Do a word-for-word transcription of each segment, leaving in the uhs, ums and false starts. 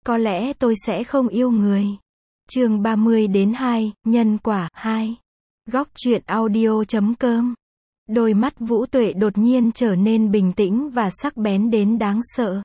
có lẽ tôi sẽ không yêu người. Chương ba mươi đến hai, nhân quả, hai. Góc truyện audio chấm com. Đôi mắt Vũ Tuệ đột nhiên trở nên bình tĩnh và sắc bén đến đáng sợ.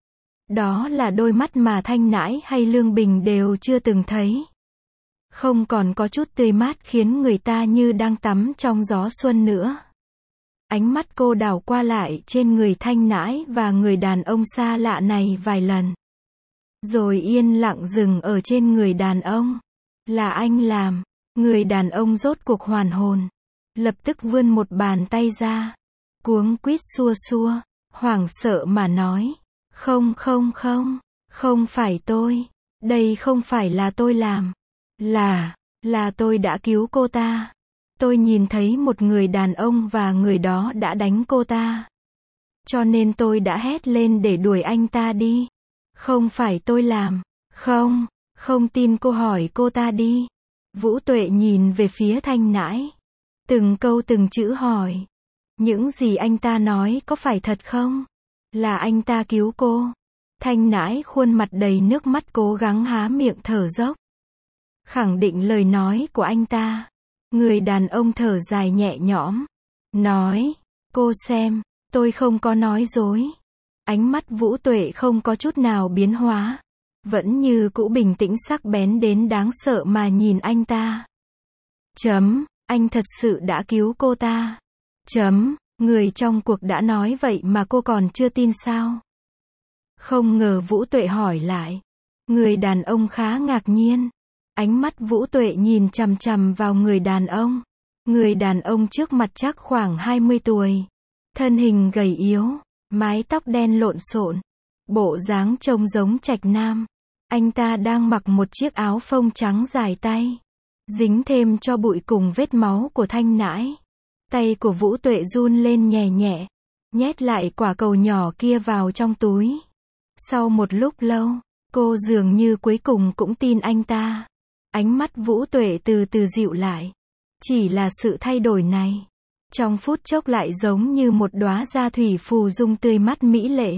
Đó là đôi mắt mà Thanh Nãi hay Lương Bình đều chưa từng thấy. Không còn có chút tươi mát khiến người ta như đang tắm trong gió xuân nữa. Ánh mắt cô đảo qua lại trên người Thanh Nãi và người đàn ông xa lạ này vài lần. Rồi yên lặng dừng ở trên người đàn ông. Là anh làm. Người đàn ông rốt cuộc hoàn hồn. Lập tức vươn một bàn tay ra. Cuống quýt xua xua. Hoảng sợ mà nói. Không không không. Không phải tôi. Đây không phải là tôi làm. Là, là tôi đã cứu cô ta. Tôi nhìn thấy một người đàn ông và người đó đã đánh cô ta. Cho nên tôi đã hét lên để đuổi anh ta đi. Không phải tôi làm. Không, không tin cô hỏi cô ta đi. Vũ Tuệ nhìn về phía Thanh Nãi. Từng câu từng chữ hỏi. Những gì anh ta nói có phải thật không? Là anh ta cứu cô. Thanh Nãi khuôn mặt đầy nước mắt cố gắng há miệng thở dốc. Khẳng định lời nói của anh ta. Người đàn ông thở dài nhẹ nhõm. Nói, cô xem, tôi không có nói dối. Ánh mắt Vũ Tuệ không có chút nào biến hóa. Vẫn như cũ bình tĩnh sắc bén đến đáng sợ mà nhìn anh ta. Chấm, anh thật sự đã cứu cô ta. Chấm, người trong cuộc đã nói vậy mà cô còn chưa tin sao? Không ngờ Vũ Tuệ hỏi lại. Người đàn ông khá ngạc nhiên. Ánh mắt Vũ Tuệ nhìn chằm chằm vào người đàn ông. Người đàn ông trước mặt chắc khoảng hai mươi tuổi. Thân hình gầy yếu, mái tóc đen lộn xộn, bộ dáng trông giống trạch nam. Anh ta đang mặc một chiếc áo phông trắng dài tay, dính thêm cho bụi cùng vết máu của Thanh Nãi. Tay của Vũ Tuệ run lên nhẹ nhẹ, nhét lại quả cầu nhỏ kia vào trong túi. Sau một lúc lâu, cô dường như cuối cùng cũng tin anh ta. Ánh mắt Vũ Tuệ từ từ dịu lại. Chỉ là sự thay đổi này, trong phút chốc lại giống như một đóa gia thủy phù dung tươi mắt mỹ lệ.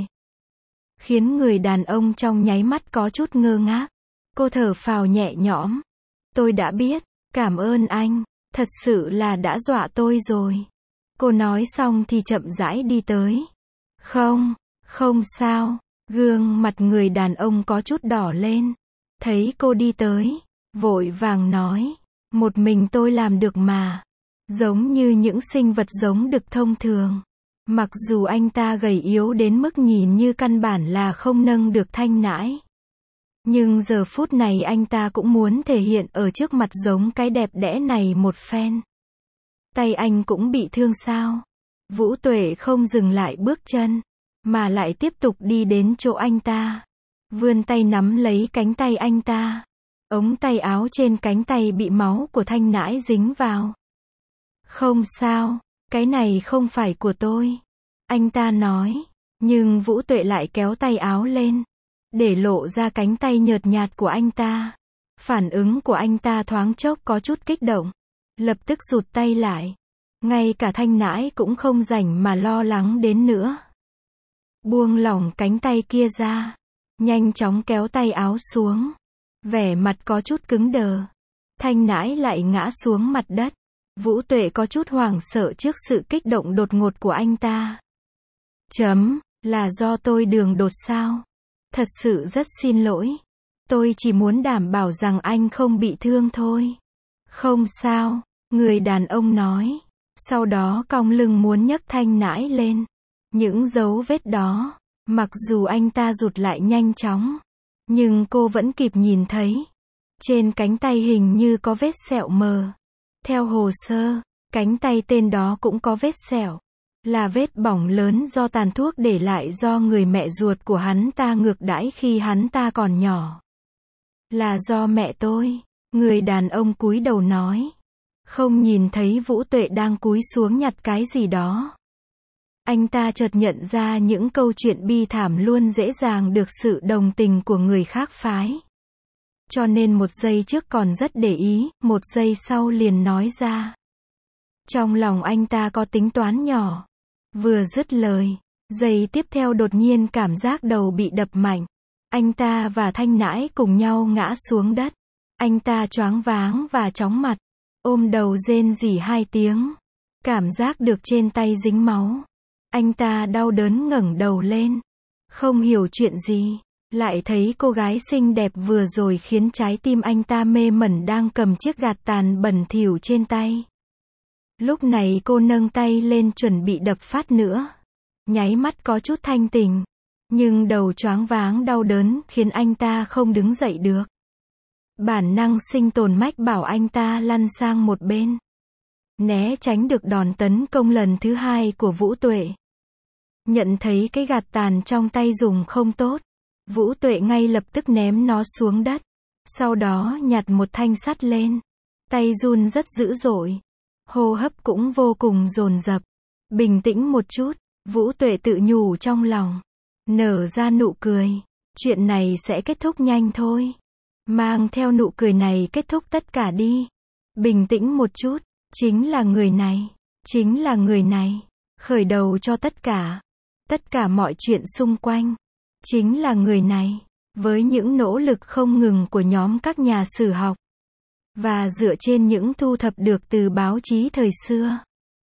Khiến người đàn ông trong nháy mắt có chút ngơ ngác. Cô thở phào nhẹ nhõm. Tôi đã biết, cảm ơn anh, thật sự là đã dọa tôi rồi. Cô nói xong thì chậm rãi đi tới. Không, không sao, gương mặt người đàn ông có chút đỏ lên. Thấy cô đi tới, vội vàng nói, một mình tôi làm được mà. Giống như những sinh vật giống đực thông thường. Mặc dù anh ta gầy yếu đến mức nhìn như căn bản là không nâng được Thanh Nãi. Nhưng giờ phút này anh ta cũng muốn thể hiện ở trước mặt giống cái đẹp đẽ này một phen. Tay anh cũng bị thương sao? Vũ Tuệ không dừng lại bước chân, mà lại tiếp tục đi đến chỗ anh ta. Vươn tay nắm lấy cánh tay anh ta. Ống tay áo trên cánh tay bị máu của Thanh Nãi dính vào. Không sao, cái này không phải của tôi. Anh ta nói, nhưng Vũ Tuệ lại kéo tay áo lên, để lộ ra cánh tay nhợt nhạt của anh ta. Phản ứng của anh ta thoáng chốc có chút kích động. Lập tức rụt tay lại. Ngay cả Thanh Nãi cũng không rảnh mà lo lắng đến nữa. Buông lỏng cánh tay kia ra. Nhanh chóng kéo tay áo xuống. Vẻ mặt có chút cứng đờ. Thanh Nãi lại ngã xuống mặt đất. Vũ Tuệ có chút hoảng sợ trước sự kích động đột ngột của anh ta. Chấm, là do tôi đường đột sao? Thật sự rất xin lỗi. Tôi chỉ muốn đảm bảo rằng anh không bị thương thôi. Không sao, người đàn ông nói. Sau đó cong lưng muốn nhấc Thanh Nãi lên. Những dấu vết đó, mặc dù anh ta rụt lại nhanh chóng, nhưng cô vẫn kịp nhìn thấy. Trên cánh tay hình như có vết sẹo mờ. Theo hồ sơ, cánh tay tên đó cũng có vết sẹo. Là vết bỏng lớn do tàn thuốc để lại do người mẹ ruột của hắn ta ngược đãi khi hắn ta còn nhỏ. Là do mẹ tôi, người đàn ông cúi đầu nói. Không nhìn thấy Vũ Tuệ đang cúi xuống nhặt cái gì đó. Anh ta chợt nhận ra những câu chuyện bi thảm luôn dễ dàng được sự đồng tình của người khác phái. Cho nên một giây trước còn rất để ý, một giây sau liền nói ra. Trong lòng anh ta có tính toán nhỏ. Vừa dứt lời, giây tiếp theo đột nhiên cảm giác đầu bị đập mạnh. Anh ta và Thanh Nãi cùng nhau ngã xuống đất. Anh ta choáng váng và chóng mặt, ôm đầu rên rỉ hai tiếng. Cảm giác được trên tay dính máu. Anh ta đau đớn ngẩng đầu lên. Không hiểu chuyện gì. Lại thấy cô gái xinh đẹp vừa rồi khiến trái tim anh ta mê mẩn đang cầm chiếc gạt tàn bẩn thỉu trên tay. Lúc này cô nâng tay lên chuẩn bị đập phát nữa. Nháy mắt có chút thanh tỉnh. Nhưng đầu choáng váng đau đớn khiến anh ta không đứng dậy được. Bản năng sinh tồn mách bảo anh ta lăn sang một bên. Né tránh được đòn tấn công lần thứ hai của Vũ Tuệ. Nhận thấy cái gạt tàn trong tay dùng không tốt. Vũ Tuệ ngay lập tức ném nó xuống đất. Sau đó nhặt một thanh sắt lên. Tay run rất dữ dội. Hô hấp cũng vô cùng dồn dập. Bình tĩnh một chút, Vũ Tuệ tự nhủ trong lòng. Nở ra nụ cười. Chuyện này sẽ kết thúc nhanh thôi. Mang theo nụ cười này kết thúc tất cả đi. Bình tĩnh một chút. Chính là người này. Chính là người này. Khởi đầu cho tất cả. Tất cả mọi chuyện xung quanh. Chính là người này. Với những nỗ lực không ngừng của nhóm các nhà sử học. Và dựa trên những thu thập được từ báo chí thời xưa.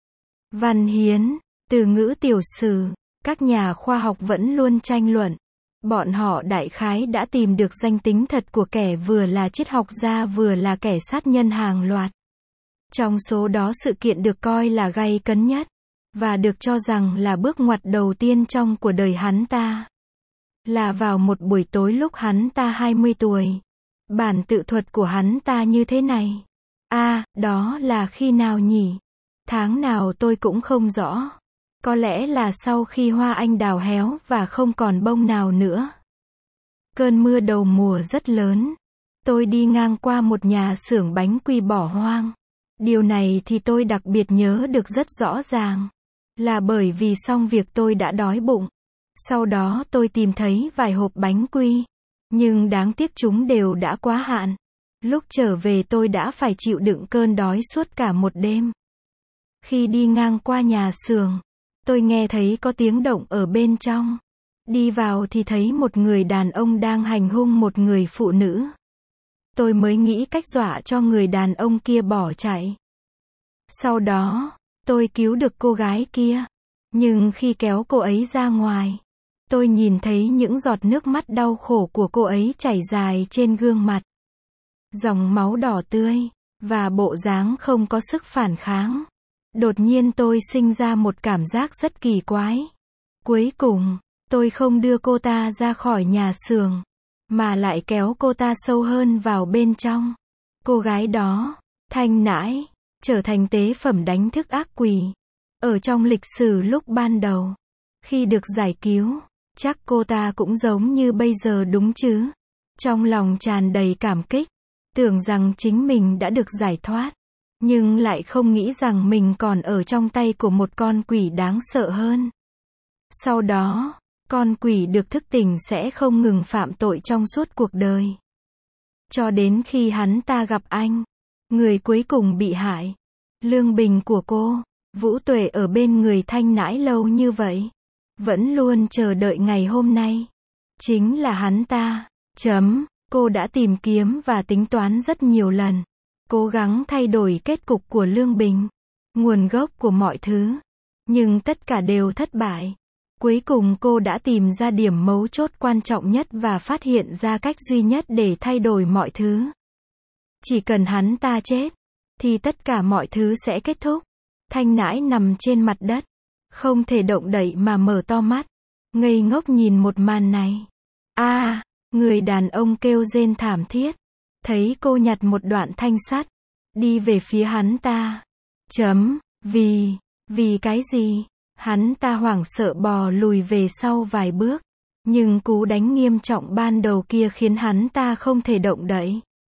Văn hiến, từ ngữ tiểu sử. Các nhà khoa học vẫn luôn tranh luận. Bọn họ đại khái đã tìm được danh tính thật của kẻ vừa là triết học gia vừa là kẻ sát nhân hàng loạt. Trong số đó sự kiện được coi là gay cấn nhất. Và được cho rằng là bước ngoặt đầu tiên trong cuộc đời hắn ta. Là vào một buổi tối lúc hắn ta hai mươi tuổi. Bản tự thuật của hắn ta như thế này. A, à, đó là khi nào nhỉ? Tháng nào tôi cũng không rõ. Có lẽ là sau khi hoa anh đào héo và không còn bông nào nữa. Cơn mưa đầu mùa rất lớn. Tôi đi ngang qua một nhà xưởng bánh quy bỏ hoang. Điều này thì tôi đặc biệt nhớ được rất rõ ràng. Là bởi vì xong việc tôi đã đói bụng. Sau đó tôi tìm thấy vài hộp bánh quy. Nhưng đáng tiếc chúng đều đã quá hạn. Lúc trở về tôi đã phải chịu đựng cơn đói suốt cả một đêm. Khi đi ngang qua nhà xưởng, tôi nghe thấy có tiếng động ở bên trong. Đi vào thì thấy một người đàn ông đang hành hung một người phụ nữ. Tôi mới nghĩ cách dọa cho người đàn ông kia bỏ chạy. Sau đó, tôi cứu được cô gái kia. Nhưng khi kéo cô ấy ra ngoài, tôi nhìn thấy những giọt nước mắt đau khổ của cô ấy chảy dài trên gương mặt. Dòng máu đỏ tươi, và bộ dáng không có sức phản kháng. Đột nhiên tôi sinh ra một cảm giác rất kỳ quái. Cuối cùng, tôi không đưa cô ta ra khỏi nhà xưởng, mà lại kéo cô ta sâu hơn vào bên trong. Cô gái đó, Thanh Nãi, trở thành tế phẩm đánh thức ác quỷ. Ở trong lịch sử lúc ban đầu, khi được giải cứu, chắc cô ta cũng giống như bây giờ đúng chứ. Trong lòng tràn đầy cảm kích, tưởng rằng chính mình đã được giải thoát. Nhưng lại không nghĩ rằng mình còn ở trong tay của một con quỷ đáng sợ hơn. Sau đó, con quỷ được thức tỉnh sẽ không ngừng phạm tội trong suốt cuộc đời. Cho đến khi hắn ta gặp anh, người cuối cùng bị hại. Lương bình của cô, Vũ Tuệ ở bên người Thanh Nãi lâu như vậy. Vẫn luôn chờ đợi ngày hôm nay. Chính là hắn ta. Chấm, cô đã tìm kiếm và tính toán rất nhiều lần. Cố gắng thay đổi kết cục của Lương Bình. Nguồn gốc của mọi thứ. Nhưng tất cả đều thất bại. Cuối cùng cô đã tìm ra điểm mấu chốt quan trọng nhất và phát hiện ra cách duy nhất để thay đổi mọi thứ. Chỉ cần hắn ta chết, thì tất cả mọi thứ sẽ kết thúc. Thanh Nãi nằm trên mặt đất, không thể động đậy mà mở to mắt, ngây ngốc nhìn một màn này. A, à, người đàn ông kêu rên thảm thiết. Thấy cô nhặt một đoạn thanh sắt, đi về phía hắn ta. Chấm, vì, vì cái gì? Hắn ta hoảng sợ bò lùi về sau vài bước. Nhưng cú đánh nghiêm trọng ban đầu kia khiến hắn ta không thể động đậy.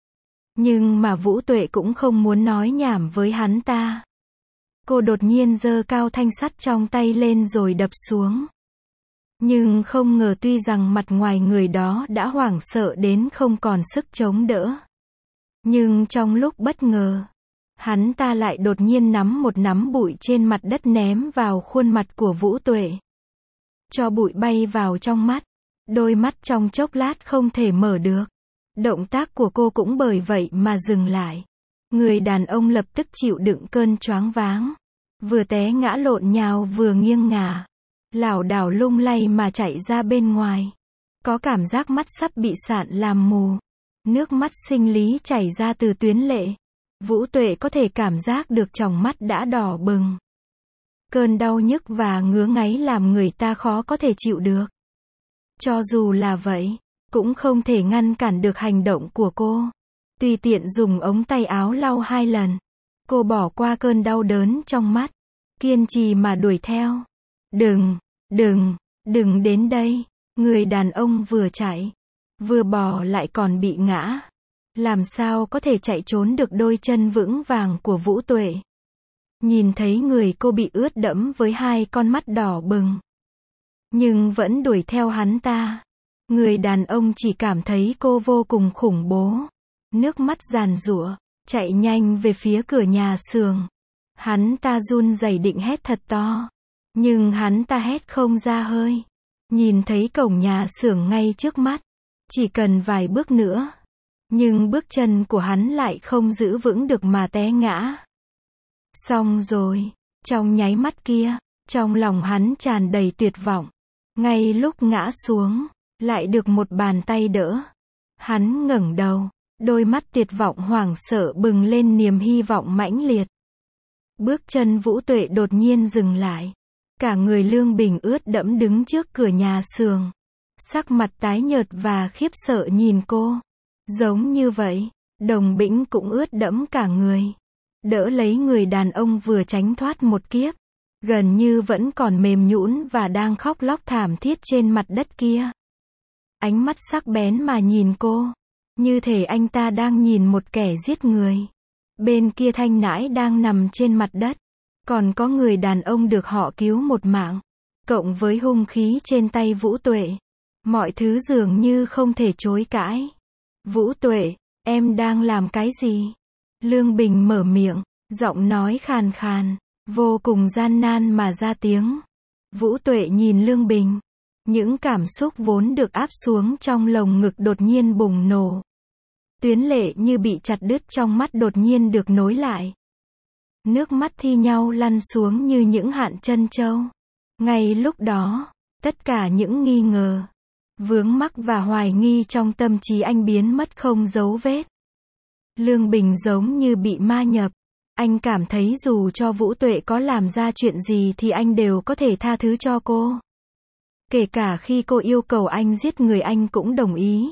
Nhưng mà Vũ Tuệ cũng không muốn nói nhảm với hắn ta. Cô đột nhiên giơ cao thanh sắt trong tay lên rồi đập xuống. Nhưng không ngờ tuy rằng mặt ngoài người đó đã hoảng sợ đến không còn sức chống đỡ. Nhưng trong lúc bất ngờ, hắn ta lại đột nhiên nắm một nắm bụi trên mặt đất ném vào khuôn mặt của Vũ Tuệ. Cho bụi bay vào trong mắt. Đôi mắt trong chốc lát không thể mở được. Động tác của cô cũng bởi vậy mà dừng lại. Người đàn ông lập tức chịu đựng cơn choáng váng. Vừa té ngã lộn nhào vừa nghiêng ngả. Lảo đảo lung lay mà chạy ra bên ngoài. Có cảm giác mắt sắp bị sạn làm mù. Nước mắt sinh lý chảy ra từ tuyến lệ. Vũ Tuệ có thể cảm giác được tròng mắt đã đỏ bừng. Cơn đau nhức và ngứa ngáy làm người ta khó có thể chịu được. Cho dù là vậy, cũng không thể ngăn cản được hành động của cô. Tùy tiện dùng ống tay áo lau hai lần. Cô bỏ qua cơn đau đớn trong mắt. Kiên trì mà đuổi theo. Đừng, đừng, đừng đến đây. Người đàn ông vừa chạy, vừa bò lại còn bị ngã. Làm sao có thể chạy trốn được đôi chân vững vàng của Vũ Tuệ. Nhìn thấy người cô bị ướt đẫm với hai con mắt đỏ bừng. Nhưng vẫn đuổi theo hắn ta. Người đàn ông chỉ cảm thấy cô vô cùng khủng bố. Nước mắt giàn giụa, chạy nhanh về phía cửa nhà xưởng. Hắn ta run rẩy định hét thật to. Nhưng hắn ta hét không ra hơi. Nhìn thấy cổng nhà xưởng ngay trước mắt. Chỉ cần vài bước nữa. Nhưng bước chân của hắn lại không giữ vững được mà té ngã. Xong rồi. Trong nháy mắt kia, trong lòng hắn tràn đầy tuyệt vọng. Ngay lúc ngã xuống, lại được một bàn tay đỡ. Hắn ngẩng đầu, đôi mắt tuyệt vọng hoảng sợ bừng lên niềm hy vọng mãnh liệt. Bước chân Vũ Tuệ đột nhiên dừng lại. Cả người Lương Bình ướt đẫm đứng trước cửa nhà xưởng. Sắc mặt tái nhợt và khiếp sợ nhìn cô. Giống như vậy, Đồng Bĩnh cũng ướt đẫm cả người. Đỡ lấy người đàn ông vừa tránh thoát một kiếp. Gần như vẫn còn mềm nhũn và đang khóc lóc thảm thiết trên mặt đất kia. Ánh mắt sắc bén mà nhìn cô. Như thể anh ta đang nhìn một kẻ giết người. Bên kia Thanh Nãi đang nằm trên mặt đất. Còn có người đàn ông được họ cứu một mạng. Cộng với hung khí trên tay Vũ Tuệ. Mọi thứ dường như không thể chối cãi. Vũ Tuệ, em đang làm cái gì? Lương Bình mở miệng, giọng nói khàn khàn, vô cùng gian nan mà ra tiếng. Vũ Tuệ nhìn Lương Bình. Những cảm xúc vốn được áp xuống trong lồng ngực đột nhiên bùng nổ. Tuyến lệ như bị chặt đứt trong mắt đột nhiên được nối lại. Nước mắt thi nhau lăn xuống như những hạn trân châu. Ngay lúc đó, tất cả những nghi ngờ, vướng mắc và hoài nghi trong tâm trí anh biến mất không dấu vết. Lương Bình giống như bị ma nhập. Anh cảm thấy dù cho Vũ Tuệ có làm ra chuyện gì thì anh đều có thể tha thứ cho cô. Kể cả khi cô yêu cầu anh giết người anh cũng đồng ý.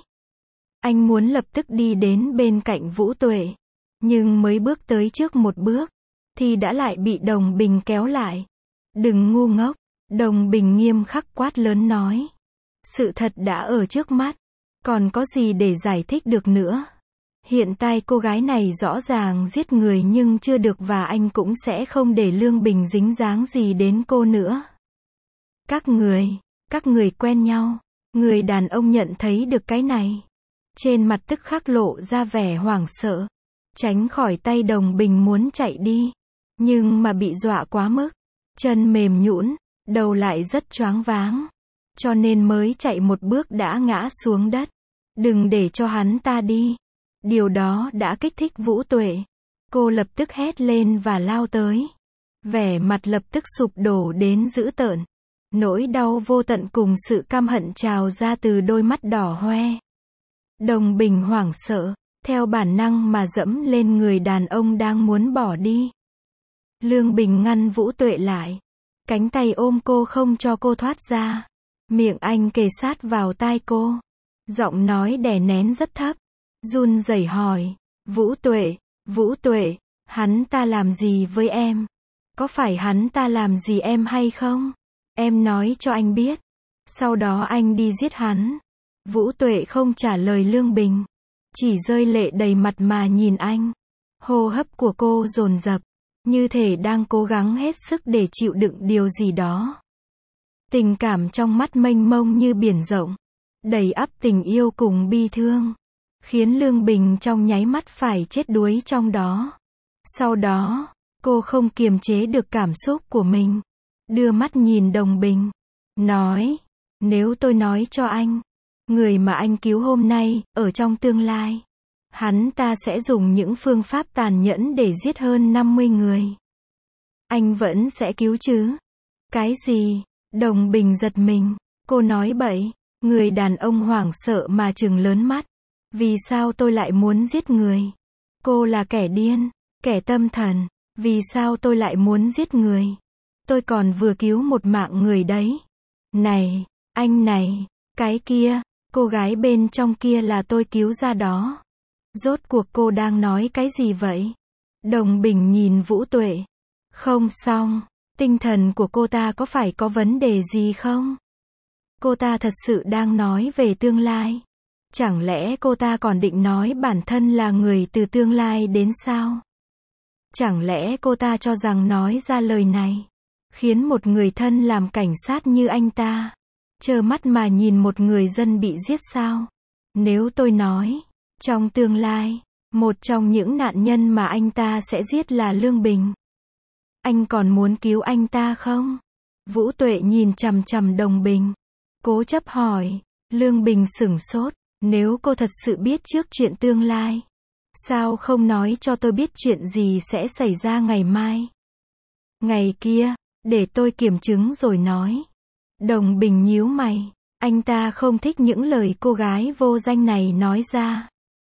Anh muốn lập tức đi đến bên cạnh Vũ Tuệ. Nhưng mới bước tới trước một bước, thì đã lại bị Đồng Bình kéo lại. Đừng ngu ngốc, Đồng Bình nghiêm khắc quát lớn nói. Sự thật đã ở trước mắt. Còn có gì để giải thích được nữa. Hiện tại cô gái này rõ ràng giết người nhưng chưa được và anh cũng sẽ không để Lương Bình dính dáng gì đến cô nữa. Các người, các người quen nhau. Người đàn ông nhận thấy được cái này. Trên mặt tức khắc lộ ra vẻ hoảng sợ. Tránh khỏi tay Đồng Bình muốn chạy đi. Nhưng mà bị dọa quá mức. Chân mềm nhũn, đầu lại rất choáng váng. Cho nên mới chạy một bước đã ngã xuống đất. Đừng để cho hắn ta đi. Điều đó đã kích thích Vũ Tuệ. Cô lập tức hét lên và lao tới. Vẻ mặt lập tức sụp đổ đến dữ tợn. Nỗi đau vô tận cùng sự căm hận trào ra từ đôi mắt đỏ hoe. Đồng Bình hoảng sợ, theo bản năng mà dẫm lên người đàn ông đang muốn bỏ đi. Lương Bình ngăn Vũ Tuệ lại. Cánh tay ôm cô không cho cô thoát ra. Miệng anh kề sát vào tai cô. Giọng nói đè nén rất thấp. Run rẩy hỏi. Vũ Tuệ, Vũ Tuệ, hắn ta làm gì với em? Có phải hắn ta làm gì em hay không? Em nói cho anh biết. Sau đó anh đi giết hắn. Vũ Tuệ không trả lời Lương Bình. Chỉ rơi lệ đầy mặt mà nhìn anh. Hô hấp của cô dồn dập. Như thể đang cố gắng hết sức để chịu đựng điều gì đó. Tình cảm trong mắt mênh mông như biển rộng. Đầy ắp tình yêu cùng bi thương. Khiến Lương Bình trong nháy mắt phải chết đuối trong đó. Sau đó, cô không kiềm chế được cảm xúc của mình. Đưa mắt nhìn Đồng Bình. Nói, Nếu tôi nói cho anh, người mà anh cứu hôm nay, ở trong tương lai, hắn ta sẽ dùng những phương pháp tàn nhẫn để giết hơn năm mươi người. Anh vẫn sẽ cứu chứ? Cái gì? Đồng Bình giật mình. Cô nói bậy. Người đàn ông hoảng sợ mà trừng lớn mắt. Vì sao tôi lại muốn giết người? Cô là kẻ điên, kẻ tâm thần. Vì sao tôi lại muốn giết người? Tôi còn vừa cứu một mạng người đấy. Này, anh này, cái kia, cô gái bên trong kia là tôi cứu ra đó. Rốt cuộc cô đang nói cái gì vậy? Đồng Bình nhìn Vũ Tuệ. Không xong, tinh thần của cô ta có phải có vấn đề gì không? Cô ta thật sự đang nói về tương lai. Chẳng lẽ cô ta còn định nói bản thân là người từ tương lai đến sao? Chẳng lẽ cô ta cho rằng nói ra lời này khiến một người thân làm cảnh sát như anh ta trơ mắt mà nhìn một người dân bị giết sao? Nếu tôi nói, trong tương lai, một trong những nạn nhân mà anh ta sẽ giết là Lương Bình, anh còn muốn cứu anh ta không? Vũ Tuệ nhìn chằm chằm Đồng Bình, cố chấp hỏi. Lương Bình sửng sốt. Nếu cô thật sự biết trước chuyện tương lai, sao không nói cho tôi biết chuyện gì sẽ xảy ra ngày mai? Ngày kia, để tôi kiểm chứng rồi nói. Đồng Bình nhíu mày. Anh ta không thích những lời cô gái vô danh này nói ra.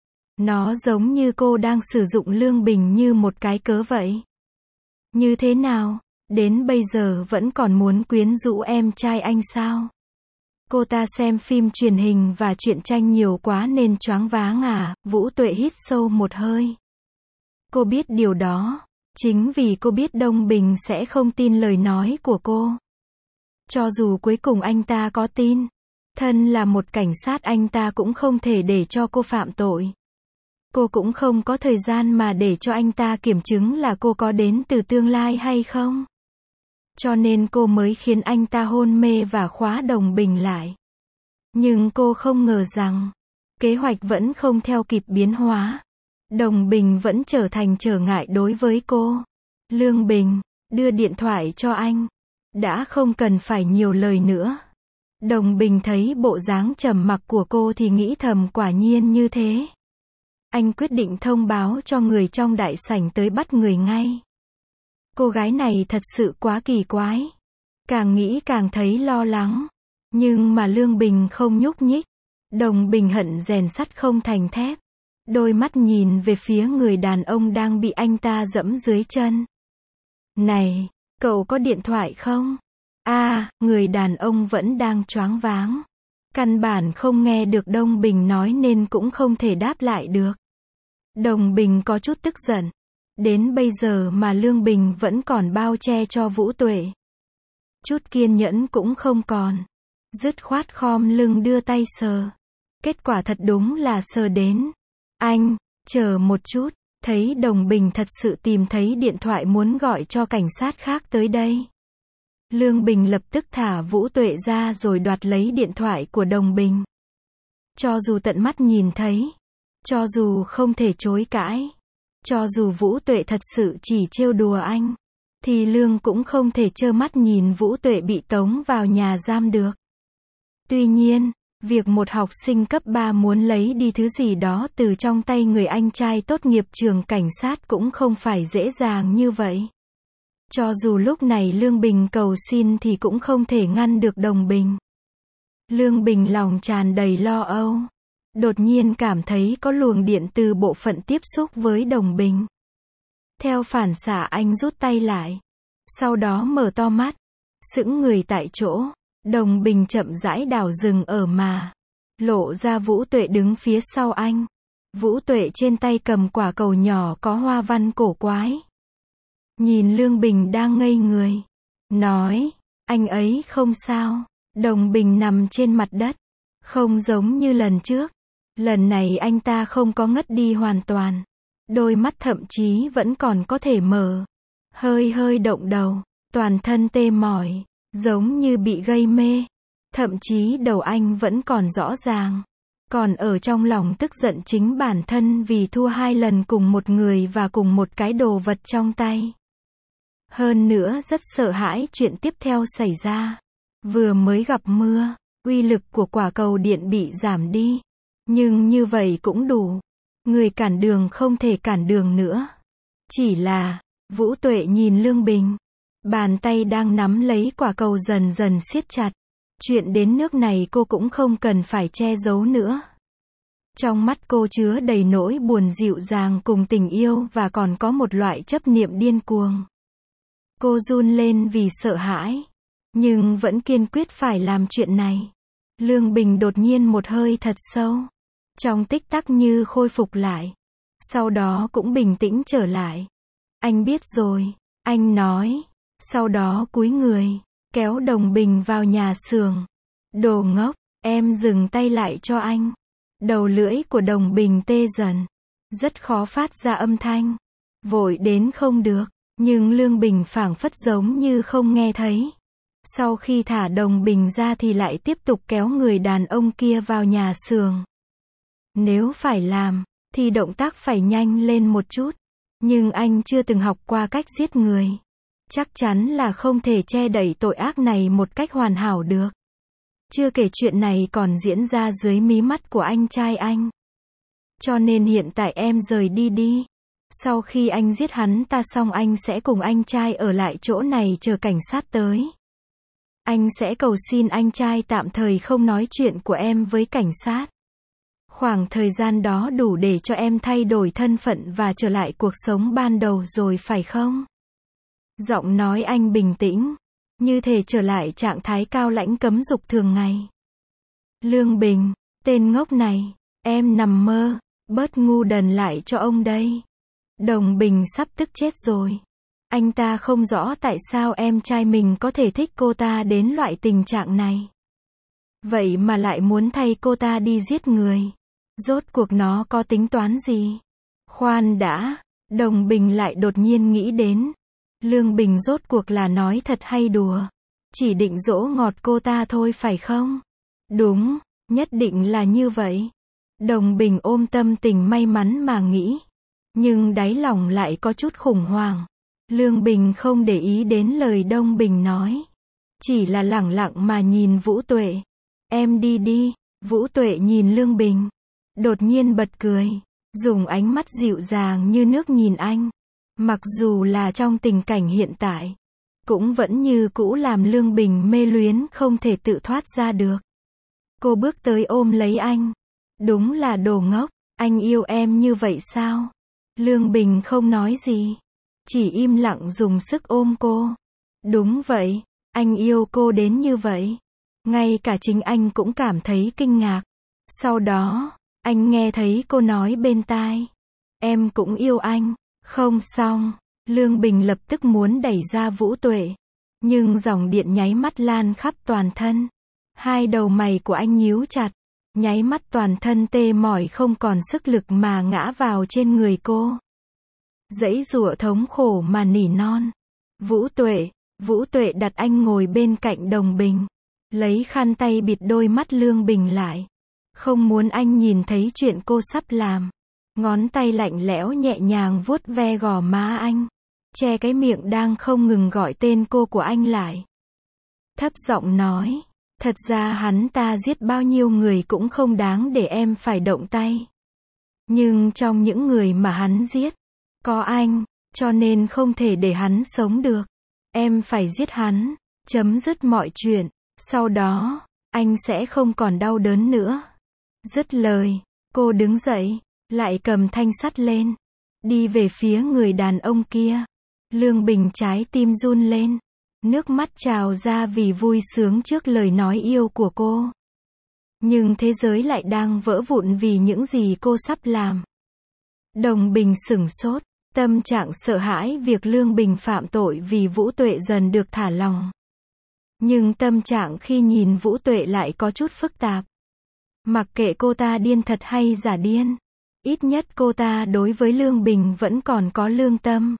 Nó giống như cô đang sử dụng Lương Bình như một cái cớ vậy. Như thế nào? Đến bây giờ vẫn còn muốn quyến rũ em trai anh sao? Cô ta xem phim truyền hình và truyện tranh nhiều quá nên choáng váng à? Vũ Tuệ hít sâu một hơi. Cô biết điều đó. Chính vì cô biết Đông Bình sẽ không tin lời nói của cô. Cho dù cuối cùng anh ta có tin, thân là một cảnh sát anh ta cũng không thể để cho cô phạm tội. Cô cũng không có thời gian mà để cho anh ta kiểm chứng là cô có đến từ tương lai hay không. Cho nên cô mới khiến anh ta hôn mê và khóa Đồng Bình lại. Nhưng cô không ngờ rằng, kế hoạch vẫn không theo kịp biến hóa. Đồng Bình vẫn trở thành trở ngại đối với cô. Lương Bình, đưa điện thoại cho anh. Đã không cần phải nhiều lời nữa. Đồng Bình thấy bộ dáng trầm mặc của cô thì nghĩ thầm quả nhiên như thế. Anh quyết định thông báo cho người trong đại sảnh tới bắt người ngay. Cô gái này thật sự quá kỳ quái. Càng nghĩ càng thấy lo lắng. Nhưng mà Lương Bình không nhúc nhích. Đồng Bình hận rèn sắt không thành thép. Đôi mắt nhìn về phía người đàn ông đang bị anh ta dẫm dưới chân. Này, cậu có điện thoại không? À, người đàn ông vẫn đang choáng váng. Căn bản không nghe được Đồng Bình nói nên cũng không thể đáp lại được. Đồng Bình có chút tức giận. Đến bây giờ mà Lương Bình vẫn còn bao che cho Vũ Tuệ. Chút kiên nhẫn cũng không còn. Dứt khoát khom lưng đưa tay sờ. Kết quả thật đúng là sờ đến. Anh, chờ một chút. Thấy Đồng Bình thật sự tìm thấy điện thoại muốn gọi cho cảnh sát khác tới đây. Lương Bình lập tức thả Vũ Tuệ ra rồi đoạt lấy điện thoại của Đồng Bình. Cho dù tận mắt nhìn thấy, cho dù không thể chối cãi, cho dù Vũ Tuệ thật sự chỉ trêu đùa anh, thì Lương cũng không thể trơ mắt nhìn Vũ Tuệ bị tống vào nhà giam được. Tuy nhiên, việc một học sinh cấp ba muốn lấy đi thứ gì đó từ trong tay người anh trai tốt nghiệp trường cảnh sát cũng không phải dễ dàng như vậy. Cho dù lúc này Lương Bình cầu xin thì cũng không thể ngăn được Đồng Bình. Lương Bình lòng tràn đầy lo âu. Đột nhiên cảm thấy có luồng điện từ bộ phận tiếp xúc với Đồng Bình. Theo phản xạ anh rút tay lại. Sau đó mở to mắt. Sững người tại chỗ. Đồng Bình chậm rãi đảo dừng ở mà. Lộ ra Vũ Tuệ đứng phía sau anh. Vũ Tuệ trên tay cầm quả cầu nhỏ có hoa văn cổ quái. Nhìn Lương Bình đang ngây người. Nói, anh ấy không sao. Đồng Bình nằm trên mặt đất. Không giống như lần trước. Lần này anh ta không có ngất đi hoàn toàn. Đôi mắt thậm chí vẫn còn có thể mở. Hơi hơi động đầu. Toàn thân tê mỏi. Giống như bị gây mê. Thậm chí đầu anh vẫn còn rõ ràng. Còn ở trong lòng tức giận chính bản thân vì thua hai lần cùng một người và cùng một cái đồ vật trong tay. Hơn nữa rất sợ hãi chuyện tiếp theo xảy ra. Vừa mới gặp mưa. Uy lực của quả cầu điện bị giảm đi. Nhưng như vậy cũng đủ. Người cản đường không thể cản đường nữa. Chỉ là, Vũ Tuệ nhìn Lương Bình. Bàn tay đang nắm lấy quả cầu dần dần siết chặt. Chuyện đến nước này cô cũng không cần phải che giấu nữa. Trong mắt cô chứa đầy nỗi buồn dịu dàng cùng tình yêu và còn có một loại chấp niệm điên cuồng. Cô run lên vì sợ hãi. Nhưng vẫn kiên quyết phải làm chuyện này. Lương Bình đột nhiên một hơi thật sâu. Trong tích tắc như khôi phục lại. Sau đó cũng bình tĩnh trở lại. Anh biết rồi, anh nói. Sau đó cúi người, kéo Đồng Bình vào nhà xưởng. Đồ ngốc, em dừng tay lại cho anh. Đầu lưỡi của Đồng Bình tê dần. Rất khó phát ra âm thanh. Vội đến không được. Nhưng Lương Bình phảng phất giống như không nghe thấy. Sau khi thả Đồng Bình ra thì lại tiếp tục kéo người đàn ông kia vào nhà xưởng. Nếu phải làm, thì động tác phải nhanh lên một chút. Nhưng anh chưa từng học qua cách giết người. Chắc chắn là không thể che đậy tội ác này một cách hoàn hảo được. Chưa kể chuyện này còn diễn ra dưới mí mắt của anh trai anh. Cho nên hiện tại em rời đi đi. Sau khi anh giết hắn ta xong anh sẽ cùng anh trai ở lại chỗ này chờ cảnh sát tới. Anh sẽ cầu xin anh trai tạm thời không nói chuyện của em với cảnh sát. Khoảng thời gian đó đủ để cho em thay đổi thân phận và trở lại cuộc sống ban đầu rồi phải không? Giọng nói anh bình tĩnh, như thể trở lại trạng thái cao lãnh cấm dục thường ngày. Lương Bình, tên ngốc này, em nằm mơ, bớt ngu đần lại cho ông đây. Đồng Bình sắp tức chết rồi. Anh ta không rõ tại sao em trai mình có thể thích cô ta đến loại tình trạng này. Vậy mà lại muốn thay cô ta đi giết người. Rốt cuộc nó có tính toán gì? Khoan đã, Đồng Bình lại đột nhiên nghĩ đến. Lương Bình rốt cuộc là nói thật hay đùa? Chỉ định dỗ ngọt cô ta thôi phải không? Đúng, nhất định là như vậy. Đồng Bình ôm tâm tình may mắn mà nghĩ. Nhưng đáy lòng lại có chút khủng hoảng. Lương Bình không để ý đến lời Đông Bình nói. Chỉ là lẳng lặng mà nhìn Vũ Tuệ. Em đi đi. Vũ Tuệ nhìn Lương Bình. Đột nhiên bật cười. Dùng ánh mắt dịu dàng như nước nhìn anh. Mặc dù là trong tình cảnh hiện tại. Cũng vẫn như cũ làm Lương Bình mê luyến không thể tự thoát ra được. Cô bước tới ôm lấy anh. Đúng là đồ ngốc. Anh yêu em như vậy sao? Lương Bình không nói gì. Chỉ im lặng dùng sức ôm cô. Đúng vậy. Anh yêu cô đến như vậy. Ngay cả chính anh cũng cảm thấy kinh ngạc. Sau đó, anh nghe thấy cô nói bên tai. Em cũng yêu anh. Không xong. Lương Bình lập tức muốn đẩy ra Vũ Tuệ. Nhưng dòng điện nháy mắt lan khắp toàn thân. Hai đầu mày của anh nhíu chặt. Nháy mắt toàn thân tê mỏi không còn sức lực mà ngã vào trên người cô. Giãy giụa thống khổ mà nỉ non. Vũ Tuệ. Vũ Tuệ đặt anh ngồi bên cạnh Đồng Bình. Lấy khăn tay bịt đôi mắt Lương Bình lại. Không muốn anh nhìn thấy chuyện cô sắp làm. Ngón tay lạnh lẽo nhẹ nhàng vuốt ve gò má anh. Che cái miệng đang không ngừng gọi tên cô của anh lại. Thấp giọng nói. Thật ra hắn ta giết bao nhiêu người cũng không đáng để em phải động tay. Nhưng trong những người mà hắn giết, có anh, cho nên không thể để hắn sống được. Em phải giết hắn, chấm dứt mọi chuyện, sau đó, anh sẽ không còn đau đớn nữa. Dứt lời, cô đứng dậy, lại cầm thanh sắt lên, đi về phía người đàn ông kia. Lương Bình trái tim run lên, nước mắt trào ra vì vui sướng trước lời nói yêu của cô. Nhưng thế giới lại đang vỡ vụn vì những gì cô sắp làm. Đồng Bình sửng sốt, tâm trạng sợ hãi việc Lương Bình phạm tội vì Vũ Tuệ dần được thả lỏng. Nhưng tâm trạng khi nhìn Vũ Tuệ lại có chút phức tạp. Mặc kệ cô ta điên thật hay giả điên, ít nhất cô ta đối với Lương Bình vẫn còn có lương tâm.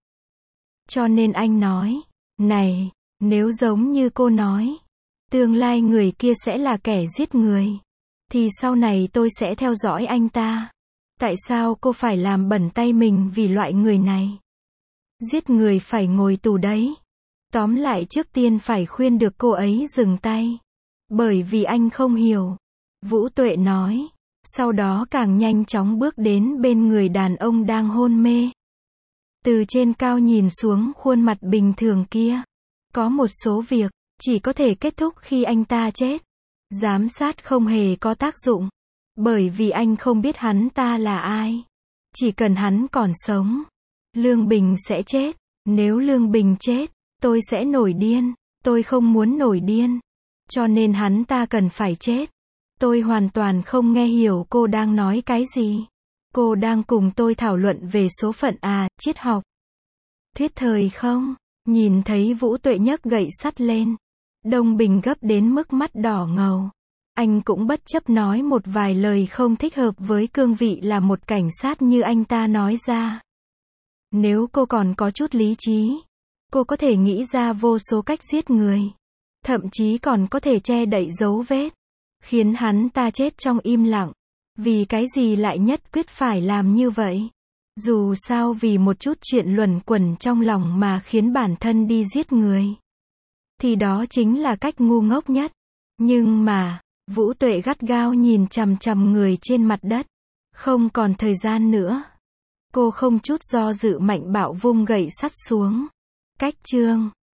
Cho nên anh nói, này, nếu giống như cô nói, tương lai người kia sẽ là kẻ giết người, thì sau này tôi sẽ theo dõi anh ta. Tại sao cô phải làm bẩn tay mình vì loại người này? Giết người phải ngồi tù đấy. Tóm lại trước tiên phải khuyên được cô ấy dừng tay. Bởi vì anh không hiểu. Vũ Tuệ nói. Sau đó càng nhanh chóng bước đến bên người đàn ông đang hôn mê. Từ trên cao nhìn xuống khuôn mặt bình thường kia. Có một số việc, chỉ có thể kết thúc khi anh ta chết. Giám sát không hề có tác dụng. Bởi vì anh không biết hắn ta là ai. Chỉ cần hắn còn sống, Lương Bình sẽ chết. Nếu Lương Bình chết, tôi sẽ nổi điên. Tôi không muốn nổi điên. Cho nên hắn ta cần phải chết. Tôi hoàn toàn không nghe hiểu cô đang nói cái gì. Cô đang cùng tôi thảo luận về số phận à, triết học. Thuyết thời không? Nhìn thấy Vũ Tuệ nhấc gậy sắt lên. Đông Bình gấp đến mức mắt đỏ ngầu. Anh cũng bất chấp nói một vài lời không thích hợp với cương vị là một cảnh sát như anh ta nói ra. Nếu cô còn có chút lý trí, cô có thể nghĩ ra vô số cách giết người. Thậm chí còn có thể che đậy dấu vết. Khiến hắn ta chết trong im lặng. Vì cái gì lại nhất quyết phải làm như vậy? Dù sao vì một chút chuyện luẩn quẩn trong lòng mà khiến bản thân đi giết người. Thì đó chính là cách ngu ngốc nhất. Nhưng mà, Vũ Tuệ gắt gao nhìn chằm chằm người trên mặt đất. Không còn thời gian nữa. Cô không chút do dự mạnh bạo vung gậy sắt xuống. Cách chương